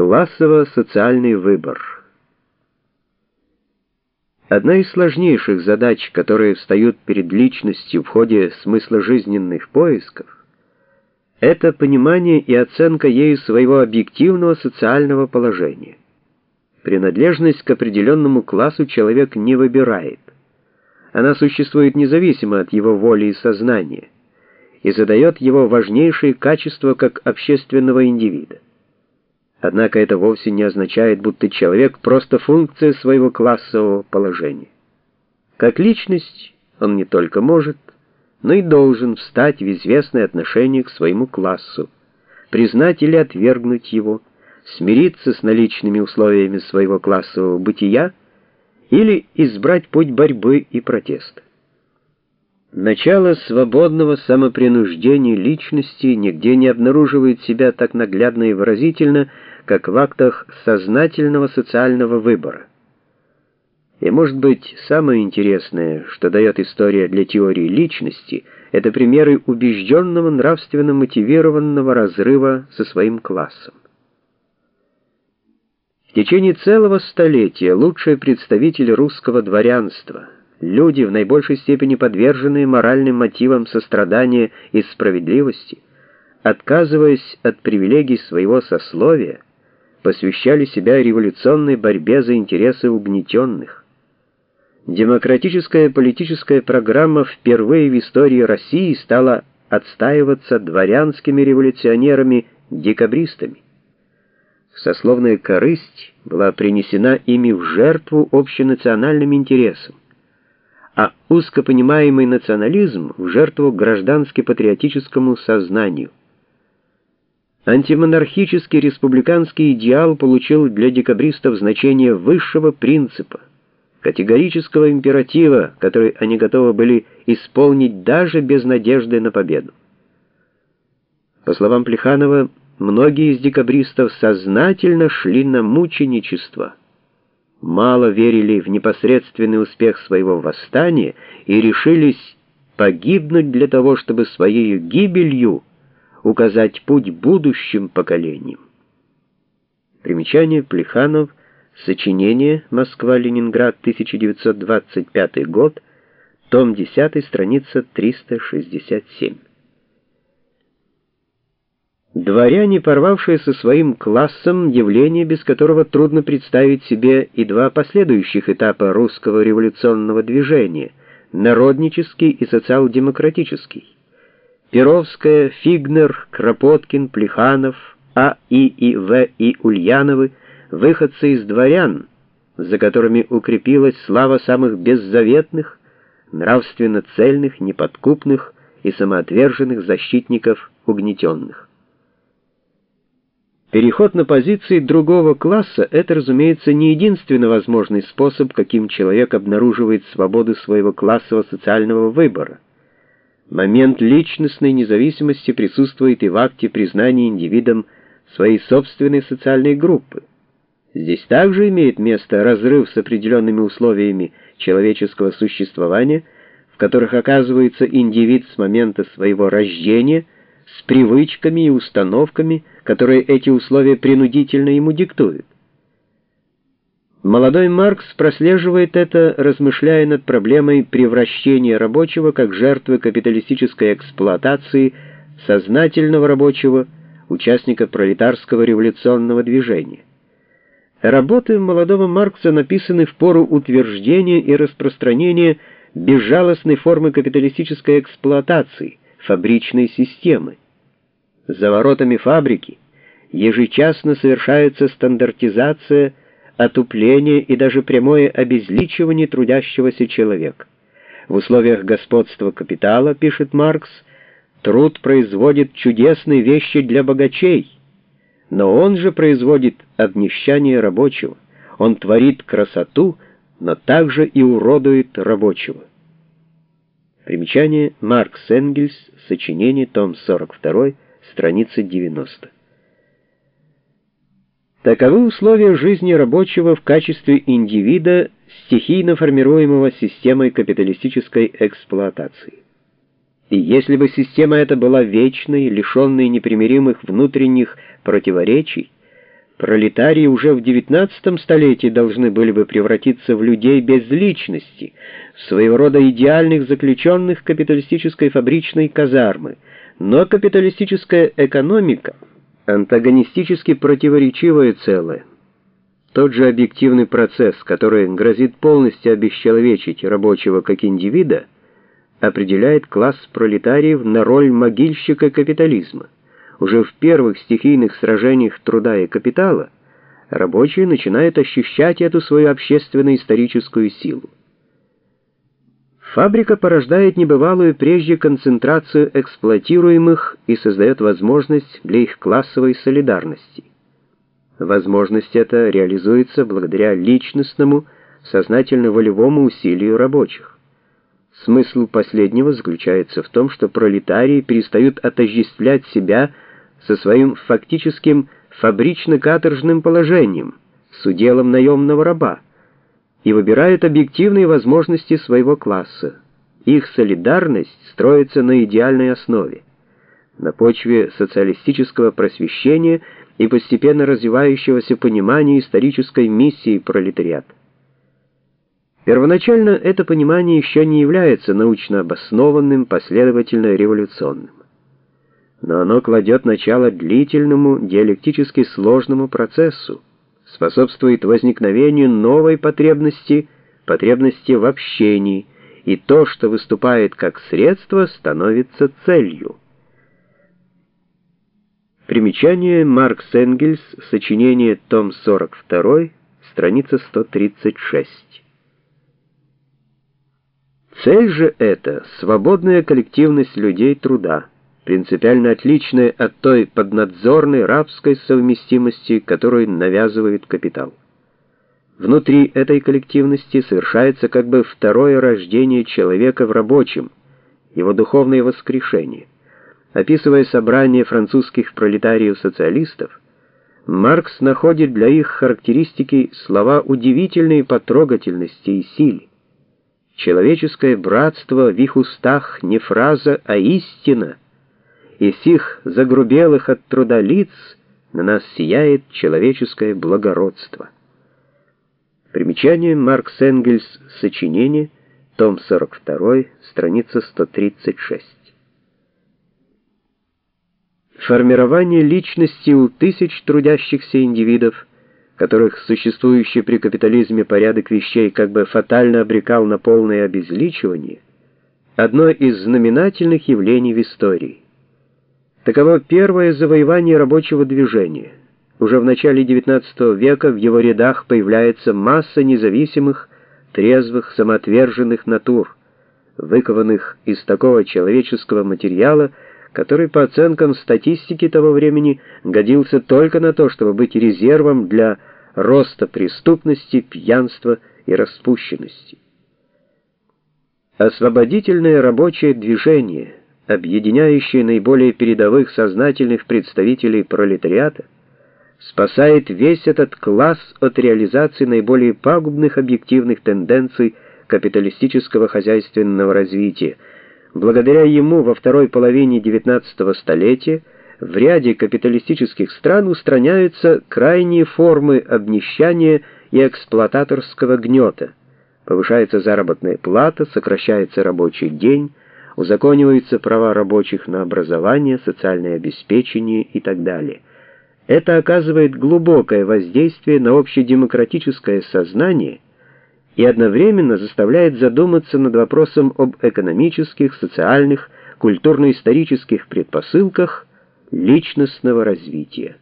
Классово-социальный выбор. Одна из сложнейших задач, которые встают перед личностью в ходе смысложизненных поисков, это понимание и оценка ею своего объективного социального положения. Принадлежность к определенному классу человек не выбирает. Она существует независимо от его воли и сознания и задает его важнейшие качества как общественного индивида. Однако это вовсе не означает, будто человек просто функция своего классового положения. Как личность он не только может, но и должен встать в известное отношение к своему классу, признать или отвергнуть его, смириться с наличными условиями своего классового бытия или избрать путь борьбы и протеста. Начало свободного самопринуждения личности нигде не обнаруживает себя так наглядно и выразительно, как в актах сознательного социального выбора. И, может быть, самое интересное, что дает история для теории личности, это примеры убежденного нравственно мотивированного разрыва со своим классом. В течение целого столетия лучшие представители русского дворянства, люди, в наибольшей степени подверженные моральным мотивам сострадания и справедливости, отказываясь от привилегий своего сословия, посвящали себя революционной борьбе за интересы угнетенных. Демократическая политическая программа впервые в истории России стала отстаиваться дворянскими революционерами-декабристами. Сословная корысть была принесена ими в жертву общенациональным интересам, а узкопонимаемый национализм в жертву гражданско-патриотическому сознанию. Антимонархический республиканский идеал получил для декабристов значение высшего принципа, категорического императива, который они готовы были исполнить даже без надежды на победу. По словам Плеханова, многие из декабристов сознательно шли на мученичество, мало верили в непосредственный успех своего восстания и решились погибнуть для того, чтобы своей гибелью указать путь будущим поколениям. Примечание: Плеханов. Сочинение. Москва-Ленинград, 1925 год. Том 10, страница 367. Дворяне, порвавшие со своим классом, явление, без которого трудно представить себе и два последующих этапа русского революционного движения — народнический и социал-демократический. Перовская, Фигнер, Кропоткин, Плеханов, А.И. и В.И. Ульяновы — выходцы из дворян, за которыми укрепилась слава самых беззаветных, нравственно цельных, неподкупных и самоотверженных защитников угнетенных. Переход на позиции другого класса — это, разумеется, не единственно возможный способ, каким человек обнаруживает свободу своего классово-социального выбора. Момент личностной независимости присутствует и в акте признания индивидом своей собственной социальной группы. Здесь также имеет место разрыв с определенными условиями человеческого существования, в которых оказывается индивид с момента своего рождения, с привычками и установками, которые эти условия принудительно ему диктуют. Молодой Маркс прослеживает это, размышляя над проблемой превращения рабочего как жертвы капиталистической эксплуатации сознательного рабочего, участника пролетарского революционного движения. Работы молодого Маркса написаны в пору утверждения и распространения безжалостной формы капиталистической эксплуатации, фабричной системы. За воротами фабрики ежечасно совершается стандартизация, отупление и даже прямое обезличивание трудящегося человека. В условиях господства капитала, пишет Маркс, труд производит чудесные вещи для богачей, но он же производит обнищание рабочего. Он творит красоту, но также и уродует рабочего. Примечание: Маркс Энгельс, сочинение, том 42, страница 90. Таковы условия жизни рабочего в качестве индивида, стихийно формируемого системой капиталистической эксплуатации. И если бы система эта была вечной, лишенной непримиримых внутренних противоречий, Пролетарии уже в XIX столетии должны были бы превратиться в людей без личности, в своего рода идеальных заключенных капиталистической фабричной казармы. Но капиталистическая экономика — антагонистически противоречивое целое. Тот же объективный процесс, который грозит полностью обесчеловечить рабочего как индивида, определяет класс пролетариев на роль могильщика капитализма. Уже в первых стихийных сражениях труда и капитала рабочие начинают ощущать эту свою общественно-историческую силу. Фабрика порождает небывалую прежде концентрацию эксплуатируемых и создает возможность для их классовой солидарности. Возможность эта реализуется благодаря личностному, сознательно-волевому усилию рабочих. Смысл последнего заключается в том, что пролетарии перестают отождествлять себя со своим фактическим фабрично-каторжным положением, с уделом наемного раба, и выбирают объективные возможности своего класса. Их солидарность строится на идеальной основе, на почве социалистического просвещения и постепенно развивающегося понимания исторической миссии пролетариата. Первоначально это понимание еще не является научно обоснованным, последовательно революционным. Но оно кладет начало длительному, диалектически сложному процессу, способствует возникновению новой потребности в общении, и то, что выступает как средство, становится целью. Примечание Маркс Энгельс, сочинение, том 42, страница 136. Цель же это — свободная коллективность людей труда, принципиально отличная от той поднадзорной рабской совместимости, которую навязывает капитал. Внутри этой коллективности совершается как бы второе рождение человека в рабочем, его духовное воскрешение. Описывая собрание французских пролетариев-социалистов, Маркс находит для их характеристики слова удивительной по трогательности и силе. Человеческое братство в их устах не фраза, а истина. Из их загрубелых от труда лиц на нас сияет человеческое благородство. Примечание Маркс Энгельс, сочинение, том 42, страница 136. Формирование личности у тысяч трудящихся индивидов, которых существующий при капитализме порядок вещей как бы фатально обрекал на полное обезличивание, одно из знаменательных явлений в истории. Таково первое завоевание рабочего движения. Уже в начале XIX века в его рядах появляется масса независимых, трезвых, самоотверженных натур, выкованных из такого человеческого материала, который, по оценкам статистики того времени, годился только на то, чтобы быть резервом для роста преступности, пьянства и распущенности. Освободительное рабочее движение, объединяющее наиболее передовых сознательных представителей пролетариата, спасает весь этот класс от реализации наиболее пагубных объективных тенденций капиталистического хозяйственного развития. Благодаря ему во второй половине XIX столетия в ряде капиталистических стран устраняются крайние формы обнищания и эксплуататорского гнета. Повышается заработная плата, сокращается рабочий день, узакониваются права рабочих на образование, социальное обеспечение и так далее. Это оказывает глубокое воздействие на общедемократическое сознание и одновременно заставляет задуматься над вопросом об экономических, социальных, культурно-исторических предпосылках личностного развития.